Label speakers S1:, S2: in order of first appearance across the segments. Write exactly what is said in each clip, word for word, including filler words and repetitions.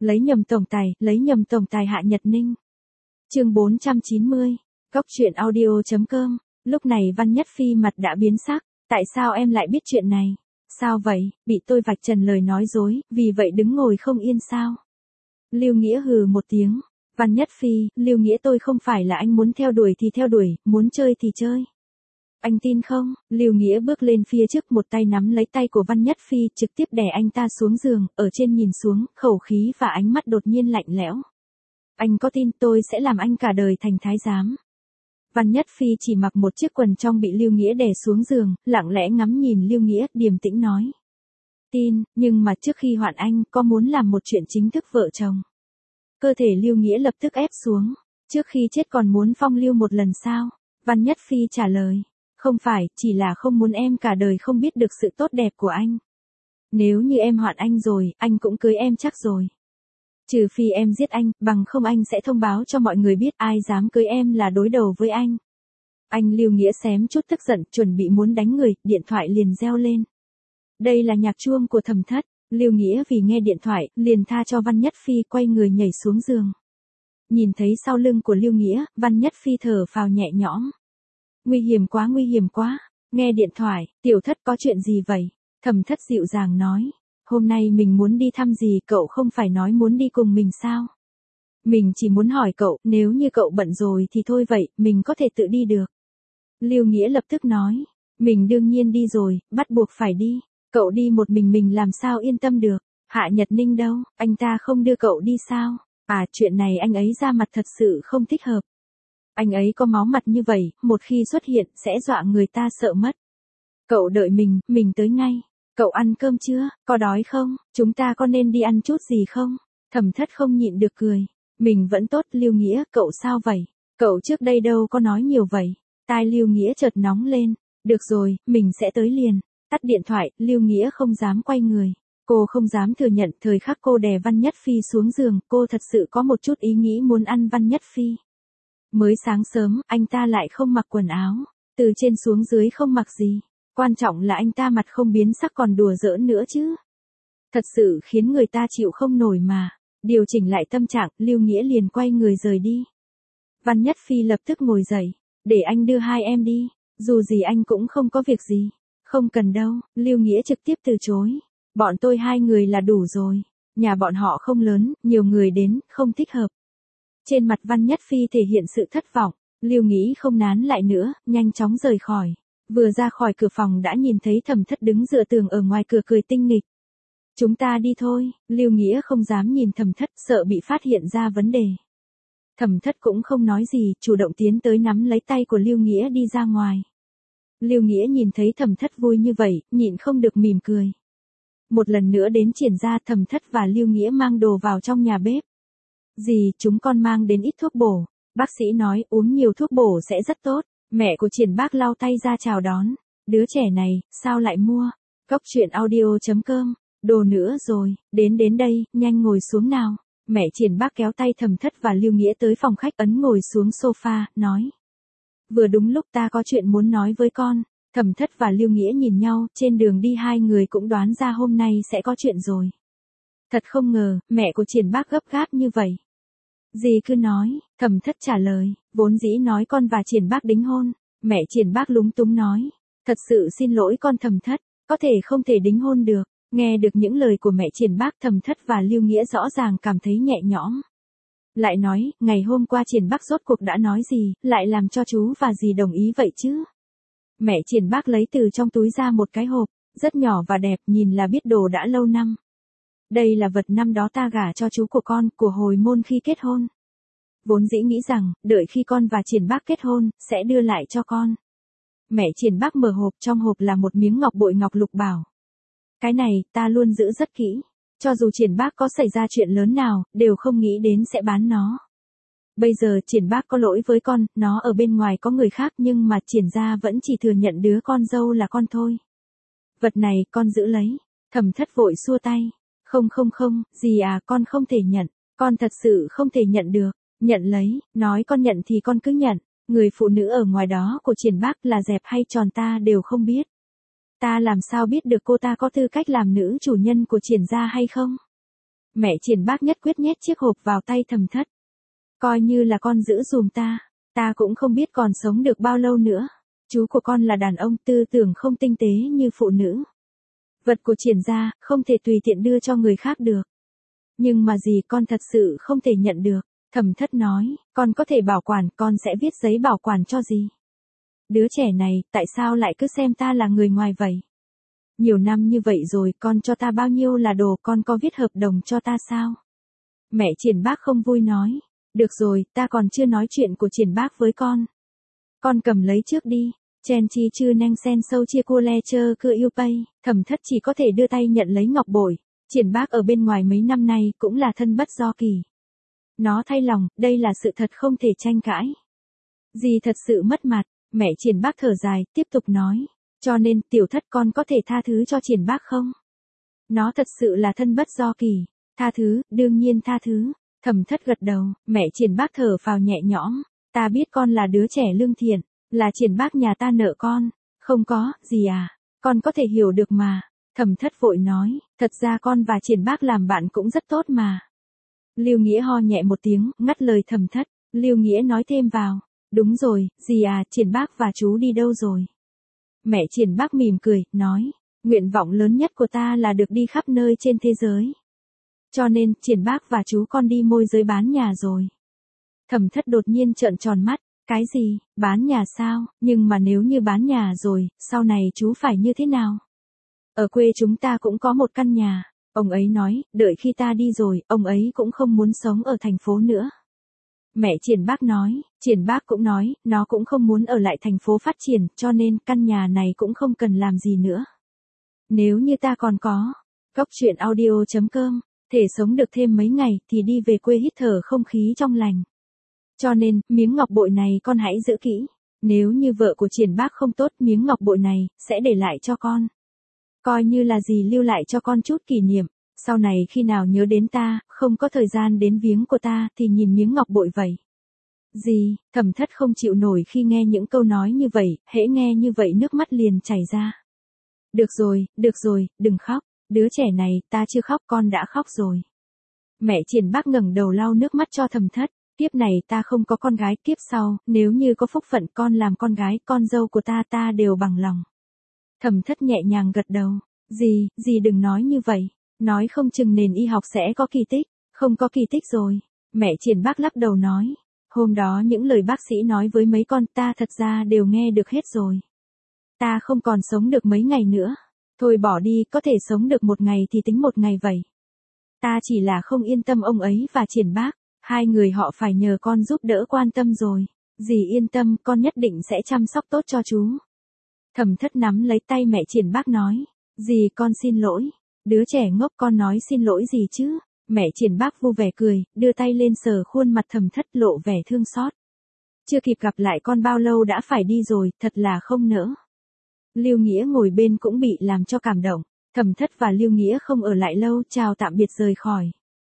S1: Lấy nhầm tổng tài, lấy nhầm tổng tài Hạ Nhật Ninh. Chương bốn trăm chín mươi. Góc truyện audio chấm com. Lúc này Văn Nhất Phi mặt đã biến sắc, tại sao em lại biết chuyện này? Sao vậy, bị tôi vạch trần lời nói dối, vì vậy đứng ngồi không yên sao? Lưu Nghĩa hừ một tiếng. Văn Nhất Phi, Lưu Nghĩa tôi không phải là anh muốn theo đuổi thì theo đuổi, muốn chơi thì chơi. Anh tin không? Lưu Nghĩa bước lên phía trước, một tay nắm lấy tay của Văn Nhất Phi, trực tiếp đè anh ta xuống giường, ở trên nhìn xuống, khẩu khí và ánh mắt đột nhiên lạnh lẽo. Anh có tin tôi sẽ làm anh cả đời thành thái giám? Văn Nhất Phi chỉ mặc một chiếc quần trong bị Lưu Nghĩa đè xuống giường, lặng lẽ ngắm nhìn Lưu Nghĩa, điềm tĩnh nói. Tin, nhưng mà trước khi hoạn anh, có muốn làm một chuyện chính thức vợ chồng? Cơ thể Lưu Nghĩa lập tức ép xuống. Trước khi chết còn muốn phong lưu một lần sao? Văn Nhất Phi trả lời. Không phải, chỉ là không muốn em cả đời không biết được sự tốt đẹp của anh. Nếu như em hoạn anh rồi, anh cũng cưới em chắc rồi. Trừ phi em giết anh, bằng không anh sẽ thông báo cho mọi người biết ai dám cưới em là đối đầu với anh. Anh Lưu Nghĩa xém chút tức giận, chuẩn bị muốn đánh người, điện thoại liền reo lên. Đây là nhạc chuông của Thẩm Thất. Lưu Nghĩa vì nghe điện thoại, liền tha cho Văn Nhất Phi, quay người nhảy xuống giường. Nhìn thấy sau lưng của Lưu Nghĩa, Văn Nhất Phi thở phào nhẹ nhõm. Nguy hiểm quá, nguy hiểm quá. Nghe điện thoại, Tiểu Thất có chuyện gì vậy? Thẩm Thất dịu dàng nói. Hôm nay mình muốn đi thăm gì, cậu không phải nói muốn đi cùng mình sao? Mình chỉ muốn hỏi cậu, nếu như cậu bận rồi thì thôi vậy, mình có thể tự đi được. Lưu Nghĩa lập tức nói. Mình đương nhiên đi rồi, bắt buộc phải đi. Cậu đi một mình mình làm sao yên tâm được? Hạ Nhật Ninh đâu, anh ta không đưa cậu đi sao? À, chuyện này anh ấy ra mặt thật sự không thích hợp. Anh ấy có máu mặt như vậy, một khi xuất hiện sẽ dọa người ta sợ mất. Cậu đợi mình, mình tới ngay. Cậu ăn cơm chưa, có đói không? Chúng ta có nên đi ăn chút gì không? Thẩm Thất không nhịn được cười. Mình vẫn tốt. Lưu Nghĩa, cậu sao vậy? Cậu trước đây đâu có nói nhiều vậy. Tai Lưu Nghĩa chợt nóng lên. Được rồi, mình sẽ tới liền. Tắt điện thoại, Lưu Nghĩa không dám quay người. Cô không dám thừa nhận thời khắc cô đè Văn Nhất Phi xuống giường, cô thật sự có một chút ý nghĩ muốn ăn Văn Nhất Phi. Mới sáng sớm, anh ta lại không mặc quần áo, từ trên xuống dưới không mặc gì. Quan trọng là anh ta mặt không biến sắc còn đùa giỡn nữa chứ. Thật sự khiến người ta chịu không nổi mà. Điều chỉnh lại tâm trạng, Lưu Nghĩa liền quay người rời đi. Văn Nhất Phi lập tức ngồi dậy. Để anh đưa hai em đi, dù gì anh cũng không có việc gì. Không cần đâu, Lưu Nghĩa trực tiếp từ chối. Bọn tôi hai người là đủ rồi. Nhà bọn họ không lớn, nhiều người đến, không thích hợp. Trên mặt Văn Nhất Phi thể hiện sự thất vọng. Lưu nghĩ không nán lại nữa, nhanh chóng rời khỏi. Vừa ra khỏi cửa phòng đã nhìn thấy Thẩm Thất đứng dựa tường ở ngoài cửa cười tinh nghịch. Chúng ta đi thôi. Lưu Nghĩa không dám nhìn Thẩm Thất, sợ bị phát hiện ra vấn đề. Thẩm Thất cũng không nói gì, chủ động tiến tới nắm lấy tay của Lưu Nghĩa đi ra ngoài. Lưu Nghĩa nhìn thấy Thẩm Thất vui như vậy, nhịn không được mỉm cười. Một lần nữa đến Triển gia, Thẩm Thất và Lưu Nghĩa mang đồ vào trong nhà bếp. Dì, chúng con mang đến ít thuốc bổ. Bác sĩ nói uống nhiều thuốc bổ sẽ rất tốt. Mẹ của Triển Bác lau tay ra chào đón. Đứa trẻ này, sao lại mua? Góc truyện audio chấm com. Đồ nữa rồi, đến đến đây, nhanh ngồi xuống nào. Mẹ Triển Bác kéo tay Thẩm Thất và Lưu Nghĩa tới phòng khách, ấn ngồi xuống sofa, nói. Vừa đúng lúc ta có chuyện muốn nói với con. Thẩm Thất và Lưu Nghĩa nhìn nhau, trên đường đi hai người cũng đoán ra hôm nay sẽ có chuyện rồi. Thật không ngờ, mẹ của Triển Bác gấp gáp như vậy. Dì cứ nói, Thẩm Thất trả lời, vốn dĩ nói con và Triển Bác đính hôn. Mẹ Triển Bác lúng túng nói, thật sự xin lỗi con Thẩm Thất, có thể không thể đính hôn được. Nghe được những lời của mẹ Triển Bác, Thẩm Thất và Lưu Nghĩa rõ ràng cảm thấy nhẹ nhõm. Lại nói, ngày hôm qua Triển Bác rốt cuộc đã nói gì, lại làm cho chú và dì đồng ý vậy chứ? Mẹ Triển Bác lấy từ trong túi ra một cái hộp, rất nhỏ và đẹp, nhìn là biết đồ đã lâu năm. Đây là vật năm đó ta gả cho chú của con, của hồi môn khi kết hôn. Vốn dĩ nghĩ rằng, đợi khi con và Triển Bác kết hôn, sẽ đưa lại cho con. Mẹ Triển Bác mở hộp, trong hộp là một miếng ngọc bội ngọc lục bảo. Cái này, ta luôn giữ rất kỹ. Cho dù Triển Bác có xảy ra chuyện lớn nào, đều không nghĩ đến sẽ bán nó. Bây giờ Triển Bác có lỗi với con, nó ở bên ngoài có người khác nhưng mà Triển gia vẫn chỉ thừa nhận đứa con dâu là con thôi. Vật này con giữ lấy. Thẩm Thất vội xua tay. Không không không, dì à, con không thể nhận. Con thật sự không thể nhận được. Nhận lấy, nói con nhận thì con cứ nhận. Người phụ nữ ở ngoài đó của Triển Bác là dẹp hay tròn ta đều không biết. Ta làm sao biết được cô ta có tư cách làm nữ chủ nhân của Triển gia hay không? Mẹ Triển Bác nhất quyết nhét chiếc hộp vào tay Thẩm Thất. Coi như là con giữ dùm ta, ta cũng không biết còn sống được bao lâu nữa. Chú của con là đàn ông, tư tưởng không tinh tế như phụ nữ. Vật của Triển gia, không thể tùy tiện đưa cho người khác được. Nhưng mà gì con thật sự không thể nhận được. Thẩm Thất nói, con có thể bảo quản, con sẽ viết giấy bảo quản cho gì. Đứa trẻ này, tại sao lại cứ xem ta là người ngoài vậy? Nhiều năm như vậy rồi, con cho ta bao nhiêu là đồ, con có viết hợp đồng cho ta sao? Mẹ Triển Bác không vui nói, được rồi, ta còn chưa nói chuyện của Triển Bác với con. Con cầm lấy trước đi. Chen chi chư neng sen sâu chia cua le chơ cưa yêu pay, Thẩm Thất chỉ có thể đưa tay nhận lấy ngọc bội. Triển Bác ở bên ngoài mấy năm nay cũng là thân bất do kỳ. Nó thay lòng, đây là sự thật không thể tranh cãi. Dì thật sự mất mặt, mẹ Triển Bác thở dài, tiếp tục nói. Cho nên, tiểu Thất con có thể tha thứ cho Triển Bác không? Nó thật sự là thân bất do kỳ. Tha thứ, đương nhiên tha thứ. Thẩm Thất gật đầu, mẹ Triển Bác thở phào nhẹ nhõm. Ta biết con là đứa trẻ lương thiện, là Triển Bác nhà ta nợ con. Không có, gì à, con có thể hiểu được mà. Thẩm Thất vội nói, thật ra con và Triển Bác làm bạn cũng rất tốt mà. Lưu Nghĩa ho nhẹ một tiếng, ngắt lời Thẩm Thất. Lưu Nghĩa nói thêm vào, đúng rồi, gì à, Triển Bác và chú đi đâu rồi? Mẹ Triển Bác mỉm cười, nói, nguyện vọng lớn nhất của ta là được đi khắp nơi trên thế giới. Cho nên, Triển Bác và chú con đi môi giới bán nhà rồi. Thẩm Thất đột nhiên trợn tròn mắt, cái gì, bán nhà sao, nhưng mà nếu như bán nhà rồi, sau này chú phải như thế nào? Ở quê chúng ta cũng có một căn nhà, ông ấy nói, đợi khi ta đi rồi, ông ấy cũng không muốn sống ở thành phố nữa. Mẹ Triển Bác nói, Triển Bác cũng nói, nó cũng không muốn ở lại thành phố phát triển, cho nên căn nhà này cũng không cần làm gì nữa. Nếu như ta còn có, Cốc truyện audio chấm com, thể sống được thêm mấy ngày thì đi về quê hít thở không khí trong lành. Cho nên, miếng ngọc bội này con hãy giữ kỹ. Nếu như vợ của Triển Bác không tốt, miếng ngọc bội này, sẽ để lại cho con. Coi như là gì lưu lại cho con chút kỷ niệm. Sau này khi nào nhớ đến ta, không có thời gian đến viếng của ta, thì nhìn miếng ngọc bội vậy. Gì, Thẩm Thất không chịu nổi khi nghe những câu nói như vậy, hễ nghe như vậy nước mắt liền chảy ra. Được rồi, được rồi, đừng khóc. Đứa trẻ này, ta chưa khóc, con đã khóc rồi. Mẹ Triển Bác ngẩng đầu lau nước mắt cho Thẩm Thất. Kiếp này ta không có con gái, kiếp sau, nếu như có phúc phận con làm con gái, con dâu của ta ta đều bằng lòng. Thẩm Thất nhẹ nhàng gật đầu. Dì, dì đừng nói như vậy. Nói không chừng nền y học sẽ có kỳ tích. Không có kỳ tích rồi. Mẹ Triển Bác lắc đầu nói. Hôm đó những lời bác sĩ nói với mấy con ta thật ra đều nghe được hết rồi. Ta không còn sống được mấy ngày nữa. Thôi bỏ đi, có thể sống được một ngày thì tính một ngày vậy. Ta chỉ là không yên tâm ông ấy và Triển Bác. Hai người họ phải nhờ con giúp đỡ quan tâm rồi. Dì yên tâm, con nhất định sẽ chăm sóc tốt cho chú. Thẩm Thất nắm lấy tay mẹ Triển Bác nói. Dì con xin lỗi. Đứa trẻ ngốc, con nói xin lỗi gì chứ? Mẹ Triển Bác vui vẻ cười, đưa tay lên sờ khuôn mặt Thẩm Thất lộ vẻ thương xót. Chưa kịp gặp lại con bao lâu đã phải đi rồi, thật là không nỡ. Lưu Nghĩa ngồi bên cũng bị làm cho cảm động. Thẩm Thất và Lưu Nghĩa không ở lại lâu, chào tạm biệt rời khỏi.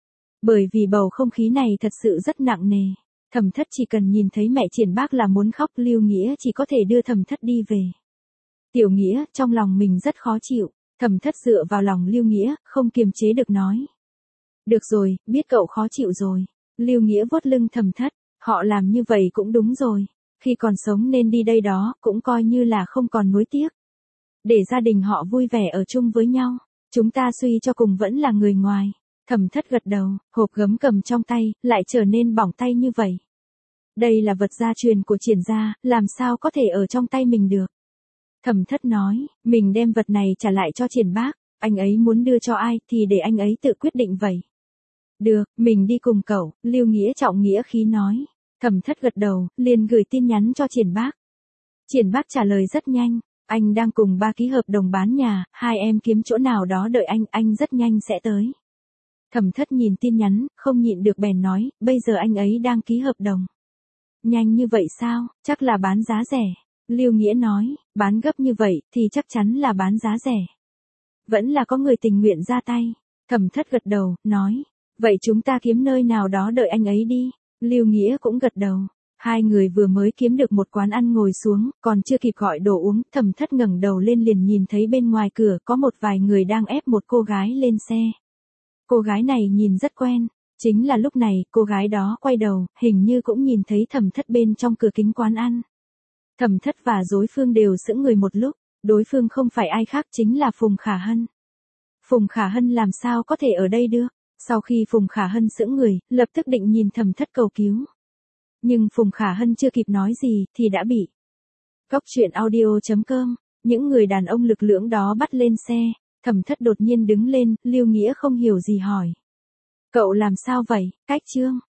S1: Bởi vì bầu không khí này thật sự rất nặng nề. Thẩm Thất chỉ cần nhìn thấy mẹ Triển Bác là muốn khóc, Lưu Nghĩa chỉ có thể đưa Thẩm Thất đi về. Tiểu Nghĩa, trong lòng mình rất khó chịu. Thẩm Thất dựa vào lòng Lưu Nghĩa, không kiềm chế được nói. Được rồi, biết cậu khó chịu rồi. Lưu Nghĩa vuốt lưng Thẩm Thất, họ làm như vậy cũng đúng rồi. Khi còn sống nên đi đây đó, cũng coi như là không còn nuối tiếc. Để gia đình họ vui vẻ ở chung với nhau. Chúng ta suy cho cùng vẫn là người ngoài. Thẩm Thất gật đầu, hộp gấm cầm trong tay, lại trở nên bỏng tay như vậy. Đây là vật gia truyền của Triển gia, làm sao có thể ở trong tay mình được. Thẩm Thất nói, mình đem vật này trả lại cho Triển Bác, anh ấy muốn đưa cho ai thì để anh ấy tự quyết định vậy. Được, mình đi cùng cậu, Lưu Nghĩa trọng nghĩa khí nói. Thẩm Thất gật đầu, liền gửi tin nhắn cho Triển Bác. Triển Bác trả lời rất nhanh, anh đang cùng ba ký hợp đồng bán nhà, hai em kiếm chỗ nào đó đợi anh, anh rất nhanh sẽ tới. Thẩm Thất nhìn tin nhắn, không nhịn được bèn nói, bây giờ anh ấy đang ký hợp đồng. Nhanh như vậy sao, chắc là bán giá rẻ. Lưu Nghĩa nói, bán gấp như vậy thì chắc chắn là bán giá rẻ. Vẫn là có người tình nguyện ra tay. Thẩm Thất gật đầu, nói, vậy chúng ta kiếm nơi nào đó đợi anh ấy đi. Lưu Nghĩa cũng gật đầu. Hai người vừa mới kiếm được một quán ăn ngồi xuống, còn chưa kịp gọi đồ uống, Thẩm Thất ngẩng đầu lên liền nhìn thấy bên ngoài cửa có một vài người đang ép một cô gái lên xe. Cô gái này nhìn rất quen. Chính là lúc này, cô gái đó quay đầu, hình như cũng nhìn thấy Thẩm Thất bên trong cửa kính quán ăn. Thẩm Thất và đối phương đều sững người một lúc, đối phương không phải ai khác chính là Phùng Khả Hân. Phùng Khả Hân làm sao có thể ở đây được? Sau khi Phùng Khả Hân sững người, lập tức định nhìn Thẩm Thất cầu cứu. Nhưng Phùng Khả Hân chưa kịp nói gì, thì đã bị Cóc truyện audio chấm com, những người đàn ông lực lưỡng đó bắt lên xe. Thẩm Thất đột nhiên đứng lên, Lưu Nghĩa không hiểu gì hỏi. Cậu làm sao vậy, Cách Trương?